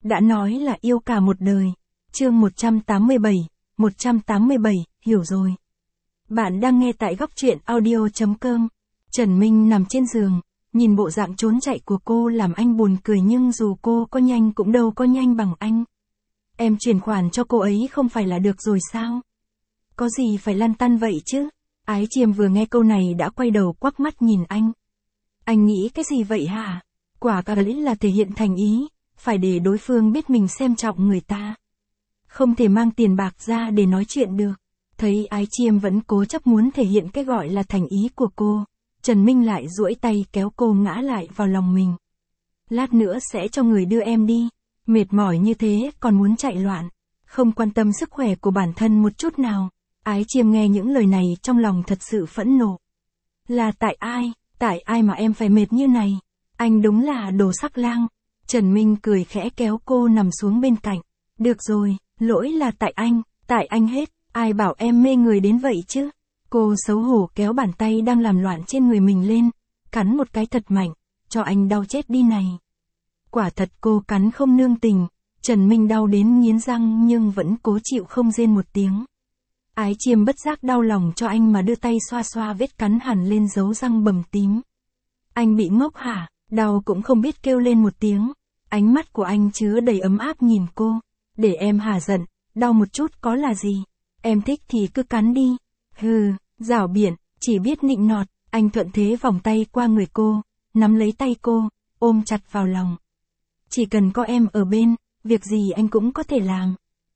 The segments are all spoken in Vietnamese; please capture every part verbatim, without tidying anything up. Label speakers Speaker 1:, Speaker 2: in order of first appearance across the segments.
Speaker 1: đã nói là yêu cả một đời. Chương một trăm tám mươi bảy, một trăm tám mươi bảy, hiểu rồi. Bạn đang nghe tại góc truyện audio chấm com. Trần Minh nằm trên giường, nhìn bộ dạng trốn chạy của cô làm anh buồn cười, nhưng dù cô có nhanh cũng đâu có nhanh bằng anh. Em chuyển khoản cho cô ấy không phải là được rồi sao? Có gì phải lăn tăn vậy chứ? Ái Chiêm vừa nghe câu này đã quay đầu quắc mắt nhìn anh. Anh nghĩ cái gì vậy hả? Quả cả lý là thể hiện thành ý, phải để đối phương biết mình xem trọng người ta. Không thể mang tiền bạc ra để nói chuyện được. Thấy Ái Chiêm vẫn cố chấp muốn thể hiện cái gọi là thành ý của cô, Trần Minh lại duỗi tay kéo cô ngã lại vào lòng mình. Lát nữa sẽ cho người đưa em đi. Mệt mỏi như thế còn muốn chạy loạn, không quan tâm sức khỏe của bản thân một chút nào. Ái Chiêm nghe những lời này trong lòng thật sự phẫn nộ. Là tại ai, tại ai mà em phải mệt như này? Anh đúng là đồ sắc lang. Trần Minh cười khẽ kéo cô nằm xuống bên cạnh. Được rồi, lỗi là tại anh, tại anh hết, ai bảo em mê người đến vậy chứ? Cô xấu hổ kéo bàn tay đang làm loạn trên người mình lên, cắn một cái thật mạnh, cho anh đau chết đi này. Quả thật cô cắn không nương tình, Trần Minh đau đến nghiến răng nhưng vẫn cố chịu không rên một tiếng. Ái Chiêm bất giác đau lòng cho anh mà đưa tay xoa xoa vết cắn hẳn lên dấu răng bầm tím. Anh bị ngốc hả? Đau cũng không biết kêu lên một tiếng. Ánh mắt của anh chứa đầy ấm áp nhìn cô. Để em hả giận, đau một chút có là gì? Em thích thì cứ cắn đi. Hừ, giảo biện, chỉ biết nịnh nọt. Anh thuận thế vòng tay qua người cô, nắm lấy tay cô, ôm chặt vào lòng. Chỉ cần có em ở bên, việc gì anh cũng có thể làm.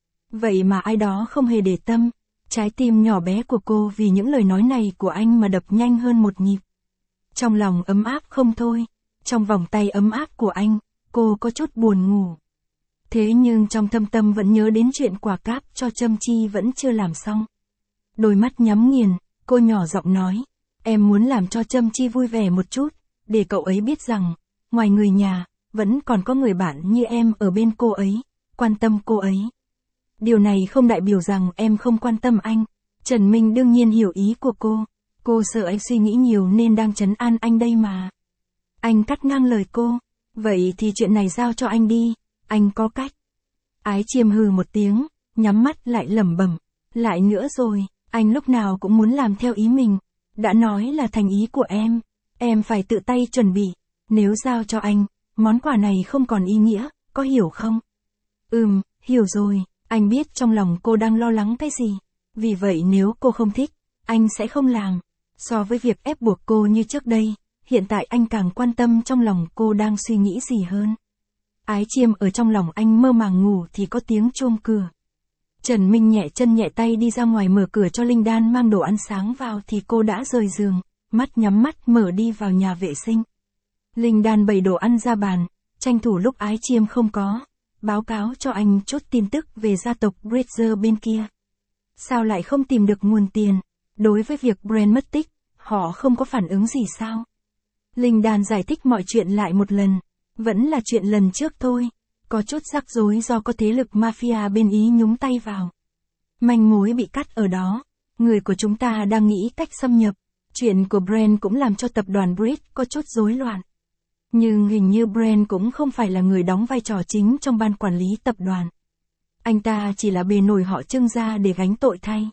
Speaker 1: Vậy mà ai đó không hề để tâm. Trái tim nhỏ bé của cô vì những lời nói này của anh mà đập nhanh hơn một nhịp. Trong lòng ấm áp không thôi. Trong vòng tay ấm áp của anh, cô có chút buồn ngủ. Thế nhưng trong thâm tâm vẫn nhớ đến chuyện quà cáp cho Trâm Chi vẫn chưa làm xong. Đôi mắt nhắm nghiền, cô nhỏ giọng nói. Em muốn làm cho Trâm Chi vui vẻ một chút, để cậu ấy biết rằng, ngoài người nhà, vẫn còn có người bạn như em ở bên cô ấy, quan tâm cô ấy. Điều này không đại biểu rằng em không quan tâm anh. Trần Minh đương nhiên hiểu ý của cô. Cô sợ anh suy nghĩ nhiều nên đang trấn an anh đây mà. Anh cắt ngang lời cô. Vậy thì chuyện này giao cho anh đi, anh có cách. Ái Chiêm hừ một tiếng, nhắm mắt lại lẩm bẩm. Lại nữa rồi, anh lúc nào cũng muốn làm theo ý mình. Đã nói là thành ý của em, em phải tự tay chuẩn bị. Nếu giao cho anh, món quà này không còn ý nghĩa, có hiểu không? Ừm, hiểu rồi. Anh biết trong lòng cô đang lo lắng cái gì. Vì vậy nếu cô không thích, anh sẽ không làm. So với việc ép buộc cô như trước đây, hiện tại anh càng quan tâm trong lòng cô đang suy nghĩ gì hơn. Ái Chiêm ở trong lòng anh mơ màng ngủ thì có tiếng chuông cửa. Trần Minh nhẹ chân nhẹ tay đi ra ngoài mở cửa cho Linh Đan mang đồ ăn sáng vào thì cô đã rời giường, mắt nhắm mắt mở đi vào nhà vệ sinh. Linh Đan bày đồ ăn ra bàn, tranh thủ lúc Ái Chiêm không có. Báo cáo cho anh chút tin tức về gia tộc Bridger bên kia. Sao lại không tìm được nguồn tiền? Đối với việc Brand mất tích, họ không có phản ứng gì sao? Linh Đan giải thích mọi chuyện lại một lần. Vẫn là chuyện lần trước thôi. Có chút rắc rối do có thế lực mafia bên Ý nhúng tay vào. Manh mối bị cắt ở đó. Người của chúng ta đang nghĩ cách xâm nhập. Chuyện của Brand cũng làm cho tập đoàn Bridge có chút rối loạn. Nhưng hình như Brand cũng không phải là người đóng vai trò chính trong ban quản lý tập đoàn. Anh ta chỉ là bề nổi họ Trương ra để gánh tội thay.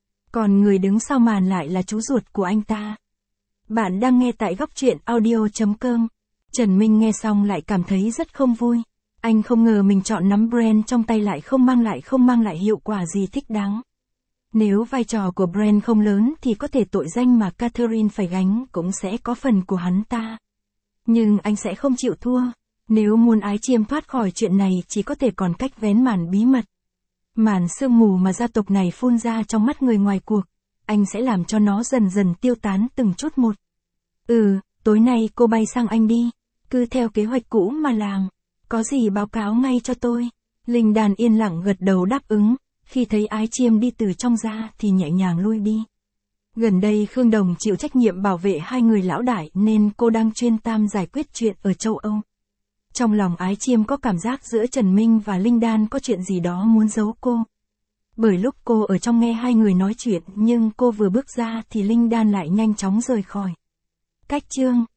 Speaker 1: Còn người đứng sau màn lại là chú ruột của anh ta. Bạn đang nghe tại góc truyện audio chấm com. Trần Minh nghe xong lại cảm thấy rất không vui. Anh không ngờ mình chọn nắm Brand trong tay lại không mang lại không mang lại hiệu quả gì thích đáng. Nếu vai trò của Brand không lớn thì có thể tội danh mà Catherine phải gánh cũng sẽ có phần của hắn ta. Nhưng anh sẽ không chịu thua. Nếu muốn Ái Chiêm thoát khỏi chuyện này chỉ có thể còn cách vén màn bí mật. Màn sương mù mà gia tộc này phun ra trong mắt người ngoài cuộc. Anh sẽ làm cho nó dần dần tiêu tán từng chút một. Ừ, tối nay cô bay sang Anh đi. Cứ theo kế hoạch cũ mà làm. Có gì báo cáo ngay cho tôi. Linh Đan yên lặng gật đầu đáp ứng. Khi thấy Ái Chiêm đi từ trong ra thì nhẹ nhàng lui đi. Gần đây Khương Đồng chịu trách nhiệm bảo vệ hai người lão đại nên cô đang chuyên tâm giải quyết chuyện ở châu Âu. Trong lòng Ái Chiêm có cảm giác giữa Trần Minh và Linh Đan có chuyện gì đó muốn giấu cô. Bởi lúc cô ở trong nghe hai người nói chuyện nhưng cô vừa bước ra thì Linh Đan lại nhanh chóng rời khỏi. Cách chương